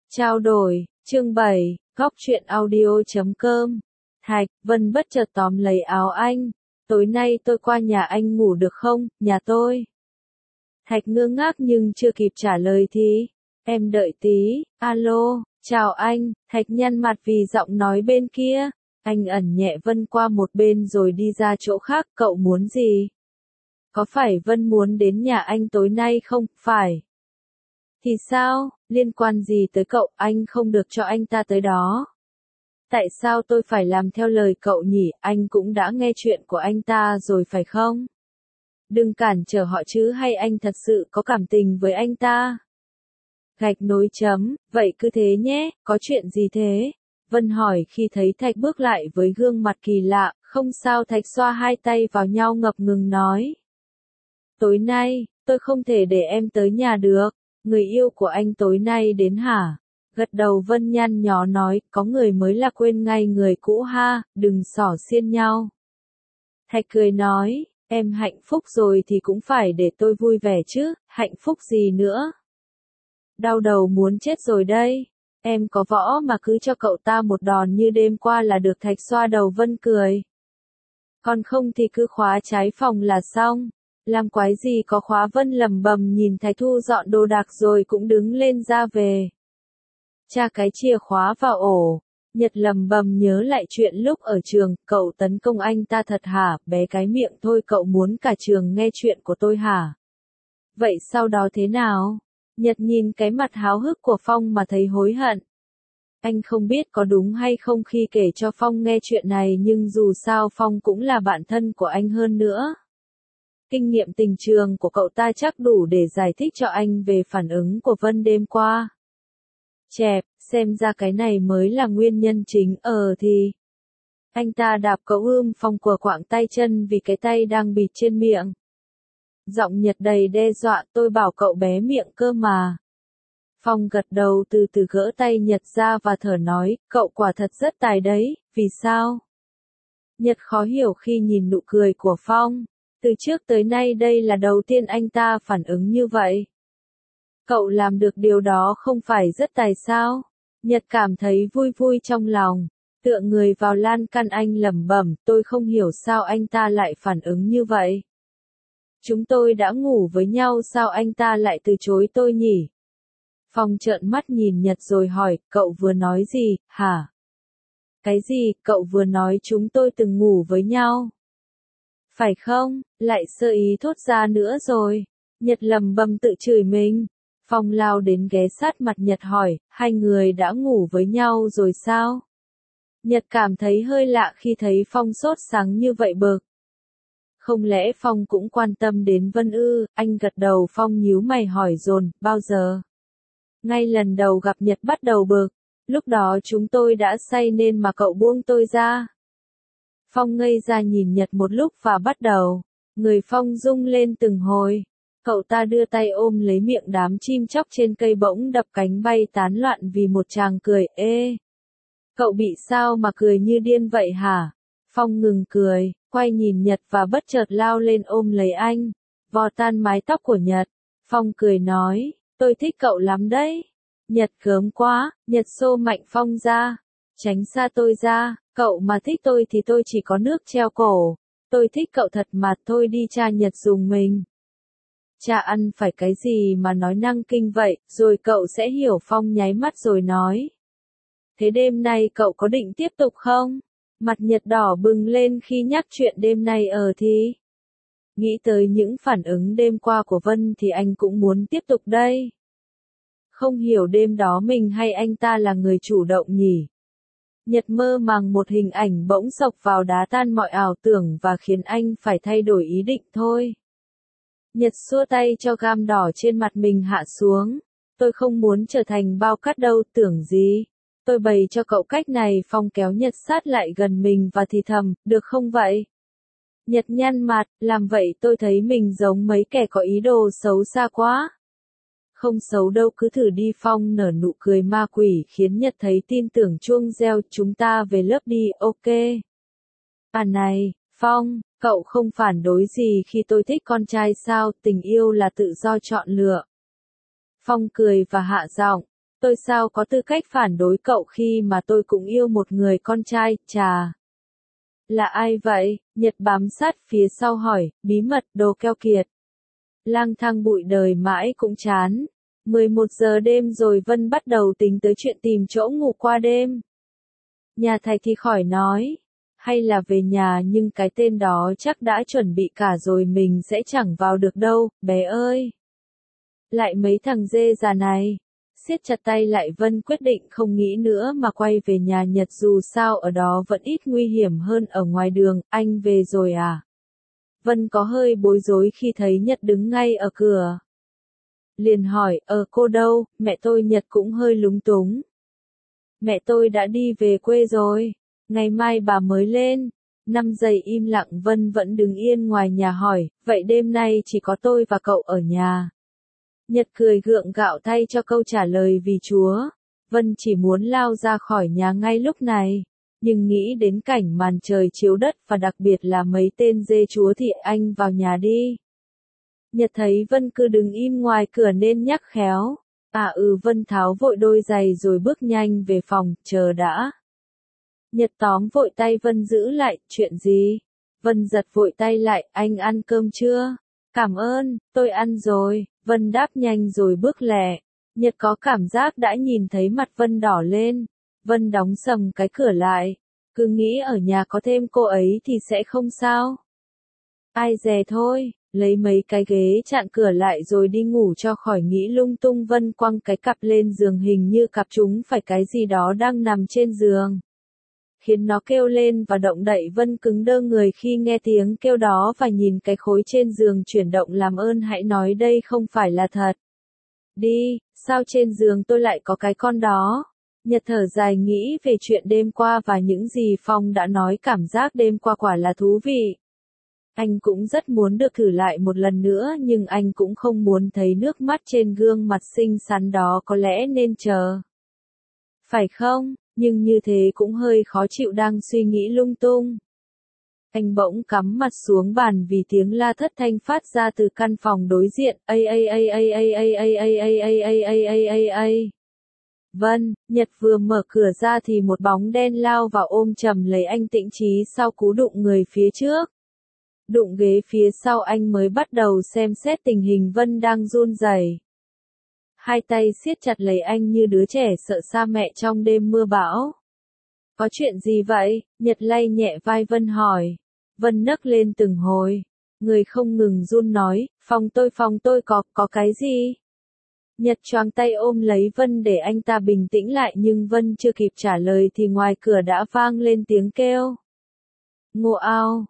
Trao đổi, chương 7, góc truyện audio.com. Thạch, Vân bất chợt tóm lấy áo anh. Tối nay tôi qua nhà anh ngủ được không, nhà tôi. Thạch ngơ ngác nhưng chưa kịp trả lời thì. Em đợi tí, alo, chào anh, Thạch nhăn mặt vì giọng nói bên kia. Anh ẩn nhẹ Vân qua một bên rồi đi ra chỗ khác, cậu muốn gì? Có phải Vân muốn đến nhà anh tối nay không, phải? Thì sao, liên quan gì tới cậu, anh không được cho anh ta tới đó. Tại sao tôi phải làm theo lời cậu nhỉ, anh cũng đã nghe chuyện của anh ta rồi phải không? Đừng cản trở họ chứ, hay anh thật sự có cảm tình với anh ta? Gạch nối chấm, vậy cứ thế nhé, có chuyện gì thế? Vân hỏi khi thấy Thạch bước lại với gương mặt kỳ lạ, không sao. Thạch xoa hai tay vào nhau ngập ngừng nói. Tối nay, tôi không thể để em tới nhà được. Người yêu của anh tối nay đến hả? Gật đầu Vân nhăn nhó nói, có người mới là quên ngay người cũ ha, đừng xỏ xiên nhau. Thạch cười nói, em hạnh phúc rồi thì cũng phải để tôi vui vẻ chứ, hạnh phúc gì nữa? Đau đầu muốn chết rồi đây. Em có võ mà cứ cho cậu ta một đòn như đêm qua là được. Thạch xoa đầu Vân cười. Còn không thì cứ khóa trái phòng là xong. Làm quái gì có khóa, Vân lẩm bẩm nhìn Thạch thu dọn đồ đạc rồi cũng đứng lên ra về. Tra cái chìa khóa vào ổ. Nhật lẩm bẩm nhớ lại chuyện lúc ở trường, cậu tấn công anh ta thật hả, bé cái miệng thôi cậu muốn cả trường nghe chuyện của tôi hả? Vậy sau đó thế nào? Nhật nhìn cái mặt háo hức của Phong mà thấy hối hận. Anh không biết có đúng hay không khi kể cho Phong nghe chuyện này, nhưng dù sao Phong cũng là bạn thân của anh hơn nữa. Kinh nghiệm tình trường của cậu ta chắc đủ để giải thích cho anh về phản ứng của Vân đêm qua. Chẹp, xem ra cái này mới là nguyên nhân chính. Thì anh ta đạp cậu Phong của quạng tay chân vì cái tay đang bịt trên miệng. Giọng Nhật đầy đe dọa, tôi bảo cậu bé miệng cơ mà. Phong gật đầu từ từ gỡ tay Nhật ra và thở nói, cậu quả thật rất tài đấy, vì sao? Nhật khó hiểu khi nhìn nụ cười của Phong. Từ trước tới nay đây là đầu tiên anh ta phản ứng như vậy. Cậu làm được điều đó không phải rất tài sao? Nhật cảm thấy vui vui trong lòng. Tựa người vào lan can anh lẩm bẩm, tôi không hiểu sao anh ta lại phản ứng như vậy. Chúng tôi đã ngủ với nhau sao anh ta lại từ chối tôi nhỉ? Phong trợn mắt nhìn Nhật rồi hỏi, cậu vừa nói gì, hả? Cái gì, cậu vừa nói chúng tôi từng ngủ với nhau? Phải không, lại sơ ý thốt ra nữa rồi. Nhật lẩm bẩm tự chửi mình. Phong lao đến ghé sát mặt Nhật hỏi, hai người đã ngủ với nhau rồi sao? Nhật cảm thấy hơi lạ khi thấy Phong sốt sắng như vậy bực. Không lẽ Phong cũng quan tâm đến Vân ư? Anh gật đầu. Phong nhíu mày hỏi dồn, bao giờ? Ngay lần đầu gặp Nhật bắt đầu bực. Lúc đó chúng tôi đã say nên mà cậu buông tôi ra. Phong ngây ra nhìn Nhật một lúc và bắt đầu. Người Phong rung lên từng hồi. Cậu ta đưa tay ôm lấy miệng đám chim chóc trên cây bỗng đập cánh bay tán loạn vì một tràng cười. Ê! Cậu bị sao mà cười như điên vậy hả? Phong ngừng cười, quay nhìn Nhật và bất chợt lao lên ôm lấy anh. Vò tan mái tóc của Nhật. Phong cười nói, tôi thích cậu lắm đấy. Nhật gớm quá, Nhật xô mạnh Phong ra. Tránh xa tôi ra, cậu mà thích tôi thì tôi chỉ có nước treo cổ. Tôi thích cậu thật mà, thôi đi cha. Nhật dùng mình. Cha ăn phải cái gì mà nói năng kinh vậy, rồi cậu sẽ hiểu. Phong nháy mắt rồi nói. Thế đêm nay cậu có định tiếp tục không? Mặt Nhật đỏ bừng lên khi nhắc chuyện đêm nay thì. Nghĩ tới những phản ứng đêm qua của Vân thì anh cũng muốn tiếp tục đây. Không hiểu đêm đó mình hay anh ta là người chủ động nhỉ? Nhật mơ màng một hình ảnh bỗng xộc vào đá tan mọi ảo tưởng và khiến anh phải thay đổi ý định thôi. Nhật xua tay cho gam đỏ trên mặt mình hạ xuống. Tôi không muốn trở thành bao cát đâu, tưởng gì. Tôi bày cho cậu cách này. Phong kéo Nhật sát lại gần mình và thì thầm, được không vậy? Nhật nhăn mặt, làm vậy tôi thấy mình giống mấy kẻ có ý đồ xấu xa quá. Không xấu đâu, cứ thử đi. Phong nở nụ cười ma quỷ khiến Nhật thấy tin tưởng. Chuông reo, chúng ta về lớp đi, ok. À này, Phong, cậu không phản đối gì khi tôi thích con trai sao, tình yêu là tự do chọn lựa. Phong cười và hạ giọng, Tôi sao có tư cách phản đối cậu khi mà tôi cũng yêu một người con trai, chà. Là ai vậy? Nhật bám sát phía sau hỏi, bí mật, đồ keo kiệt. Lang thang bụi đời mãi cũng chán. 11 giờ đêm rồi Vân bắt đầu tính tới chuyện tìm chỗ ngủ qua đêm. Nhà Thạch thì khỏi nói. Hay là về nhà nhưng cái tên đó chắc đã chuẩn bị cả rồi mình sẽ chẳng vào được đâu, bé ơi. Lại mấy thằng dê già này. Siết chặt tay lại Vân quyết định không nghĩ nữa mà quay về nhà Nhật dù sao ở đó vẫn ít nguy hiểm hơn ở ngoài đường, anh về rồi à? Vân có hơi bối rối khi thấy Nhật đứng ngay ở cửa. Liền hỏi, cô đâu, mẹ tôi Nhật cũng hơi lúng túng. Mẹ tôi đã đi về quê rồi, ngày mai bà mới lên. 5 giây im lặng Vân vẫn đứng yên ngoài nhà hỏi, vậy đêm nay chỉ có tôi và cậu ở nhà. Nhật cười gượng gạo thay cho câu trả lời vì Chúa. Vân chỉ muốn lao ra khỏi nhà ngay lúc này. Nhưng nghĩ đến cảnh màn trời chiếu đất và đặc biệt là mấy tên dê chúa thì anh vào nhà đi. Nhật thấy Vân cứ đứng im ngoài cửa nên nhắc khéo. Vân tháo vội đôi giày rồi bước nhanh về phòng, chờ đã. Nhật tóm vội tay Vân giữ lại, chuyện gì? Vân giật vội tay lại, anh ăn cơm chưa? Cảm ơn, tôi ăn rồi. Vân đáp nhanh rồi bước lẹ. Nhật có cảm giác đã nhìn thấy mặt Vân đỏ lên. Vân đóng sầm cái cửa lại. Cứ nghĩ ở nhà có thêm cô ấy thì sẽ không sao. Ai dè thôi, lấy mấy cái ghế chặn cửa lại rồi đi ngủ cho khỏi nghĩ lung tung. Vân quăng cái cặp lên giường hình như cặp chúng phải cái gì đó đang nằm trên giường. Khiến nó kêu lên và động đậy. Vân cứng đơ người khi nghe tiếng kêu đó và nhìn cái khối trên giường chuyển động. Làm ơn hãy nói đây không phải là thật. Đi, sao trên giường tôi lại có cái con đó? Nhật thở dài nghĩ về chuyện đêm qua và những gì Phong đã nói. Cảm giác đêm qua quả là thú vị. Anh cũng rất muốn được thử lại một lần nữa nhưng anh cũng không muốn thấy nước mắt trên gương mặt xinh xắn đó, có lẽ nên chờ. Phải không? Nhưng như thế cũng hơi khó chịu, đang suy nghĩ lung tung. Anh bỗng cắm mặt xuống bàn vì tiếng la thất thanh phát ra từ căn phòng đối diện. Vân, Nhật vừa mở cửa ra thì một bóng đen lao vào ôm chầm lấy anh Tĩnh Chí sau cú đụng người phía trước. Đụng ghế phía sau anh mới bắt đầu xem xét tình hình. Vân đang run rẩy. Hai tay siết chặt lấy anh như đứa trẻ sợ xa mẹ trong đêm mưa bão. Có chuyện gì vậy? Nhật lay nhẹ vai Vân hỏi. Vân nấc lên từng hồi. Người không ngừng run nói, Phong tôi có cái gì? Nhật choàng tay ôm lấy Vân để anh ta bình tĩnh lại nhưng Vân chưa kịp trả lời thì ngoài cửa đã vang lên tiếng kêu. Ngô ao,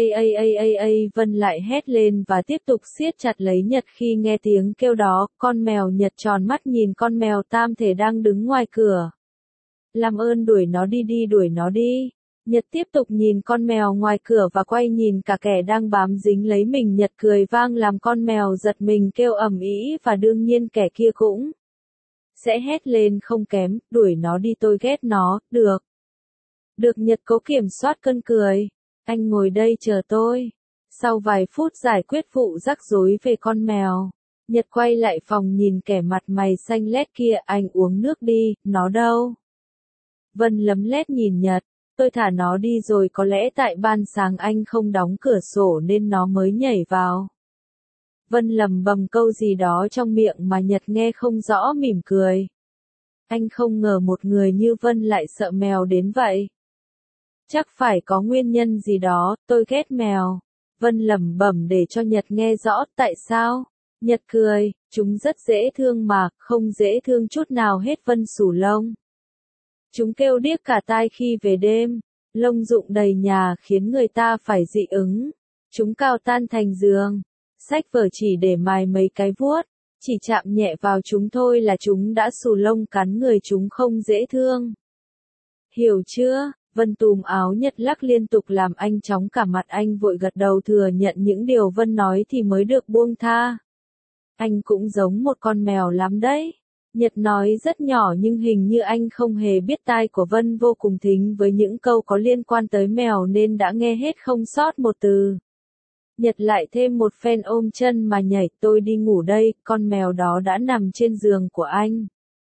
Vân lại hét lên và tiếp tục siết chặt lấy Nhật khi nghe tiếng kêu đó. Con mèo. Nhật tròn mắt nhìn con mèo tam thể đang đứng ngoài cửa. Làm ơn đuổi nó đi, đuổi nó đi. Nhật tiếp tục nhìn con mèo ngoài cửa và quay nhìn cả kẻ đang bám dính lấy mình. Nhật cười vang làm con mèo giật mình kêu ầm ĩ và đương nhiên kẻ kia cũng sẽ hét lên không kém, đuổi nó đi, tôi ghét nó. Được. Nhật cố kiểm soát cơn cười. Anh ngồi đây chờ tôi. Sau vài phút giải quyết vụ rắc rối về con mèo, Nhật quay lại phòng nhìn kẻ mặt mày xanh lét kia. Anh uống nước đi, nó đâu? Vân lấm lét nhìn Nhật. Tôi thả nó đi rồi, có lẽ tại ban sáng anh không đóng cửa sổ nên nó mới nhảy vào. Vân lẩm bẩm câu gì đó trong miệng mà Nhật nghe không rõ, mỉm cười. Anh không ngờ một người như Vân lại sợ mèo đến vậy. Chắc phải có nguyên nhân gì đó, tôi ghét mèo. Vân lẩm bẩm để cho Nhật nghe rõ. Tại sao? Nhật cười, chúng rất dễ thương mà, không dễ thương chút nào hết. Vân xù lông. Chúng kêu điếc cả tai khi về đêm, lông rụng đầy nhà khiến người ta phải dị ứng. Chúng cào tan thành giường, sách vở chỉ để mài mấy cái vuốt, chỉ chạm nhẹ vào chúng thôi là chúng đã xù lông cắn người. Chúng không dễ thương. Hiểu chưa? Vân túm áo Nhật lắc liên tục làm anh chóng cả mặt. Anh vội gật đầu thừa nhận những điều Vân nói thì mới được buông tha. Anh cũng giống một con mèo lắm đấy. Nhật nói rất nhỏ nhưng hình như anh không hề biết tai của Vân vô cùng thính với những câu có liên quan tới mèo nên đã nghe hết không sót một từ. Nhật lại thêm một phen ôm chân mà nhảy. Tôi đi ngủ đây, con mèo đó đã nằm trên giường của anh.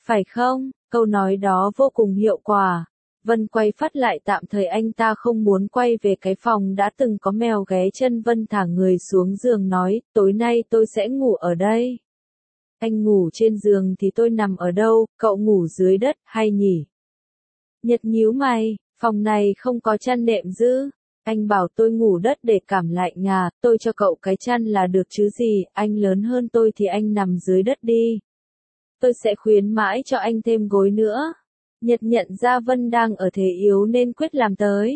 Phải không? Câu nói đó vô cùng hiệu quả. Vân quay phát lại tạm thời anh ta không muốn quay về cái phòng đã từng có mèo ghé chân. Vân thả người xuống giường nói, tối nay tôi sẽ ngủ ở đây. Anh ngủ trên giường thì tôi nằm ở đâu, cậu ngủ dưới đất, hay nhỉ? Nhật nhíu mày, phòng này không có chăn nệm chứ? Anh bảo tôi ngủ đất để cảm lạnh à, tôi cho cậu cái chăn là được chứ gì, anh lớn hơn tôi thì anh nằm dưới đất đi. Tôi sẽ khuyến mãi cho anh thêm gối nữa. Nhật nhận ra Vân đang ở thế yếu nên quyết làm tới.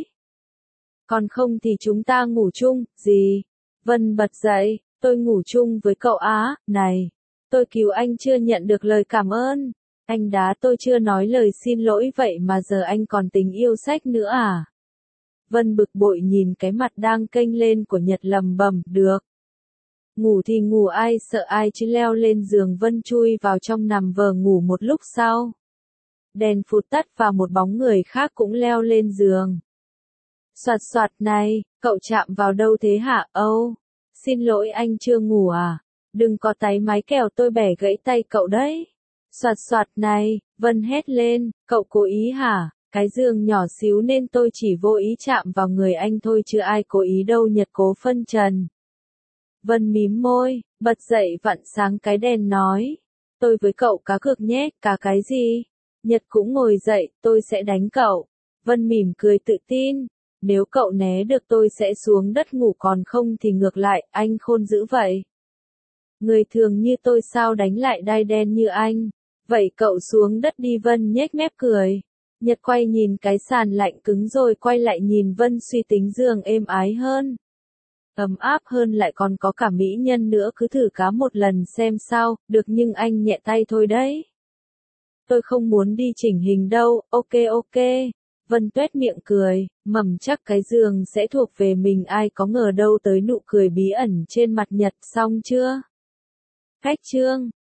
Còn không thì chúng ta ngủ chung, gì? Vân bật dậy, tôi ngủ chung với cậu á, này. Tôi cứu anh chưa nhận được lời cảm ơn. Anh đá tôi chưa nói lời xin lỗi vậy mà giờ anh còn tình yêu sách nữa à? Vân bực bội nhìn cái mặt đang kênh lên của Nhật lầm bầm, được. Ngủ thì ngủ ai sợ ai chứ, leo lên giường. Vân chui vào trong nằm vờ ngủ. Một lúc sau, đèn phụt tắt và một bóng người khác cũng leo lên giường. Soạt soạt, này, cậu chạm vào đâu thế hả? Âu, xin lỗi anh chưa ngủ à? Đừng có táy máy kẻo tôi bẻ gãy tay cậu đấy. Soạt soạt, này, Vân hét lên, cậu cố ý hả? Cái giường nhỏ xíu nên tôi chỉ vô ý chạm vào người anh thôi chứ ai cố ý đâu. Nhật cố phân trần. Vân mím môi, bật dậy vặn sáng cái đèn nói. Tôi với cậu cá cược nhé, cá cái gì? Nhật cũng ngồi dậy, tôi sẽ đánh cậu. Vân mỉm cười tự tin. Nếu cậu né được tôi sẽ xuống đất ngủ, còn không thì ngược lại, anh khôn dữ vậy. Người thường như tôi sao đánh lại đai đen như anh. Vậy cậu xuống đất đi. Vân nhếch mép cười. Nhật quay nhìn cái sàn lạnh cứng rồi quay lại nhìn Vân, suy tính giường êm ái hơn, ấm áp hơn, lại còn có cả mỹ nhân nữa, cứ thử cá một lần xem sao. Được, nhưng anh nhẹ tay thôi đấy. Tôi không muốn đi chỉnh hình đâu. Ok. Vân tuét miệng cười, chắc cái giường sẽ thuộc về mình. Ai có ngờ đâu tới nụ cười bí ẩn trên mặt Nhật. Xong chưa? Khách chương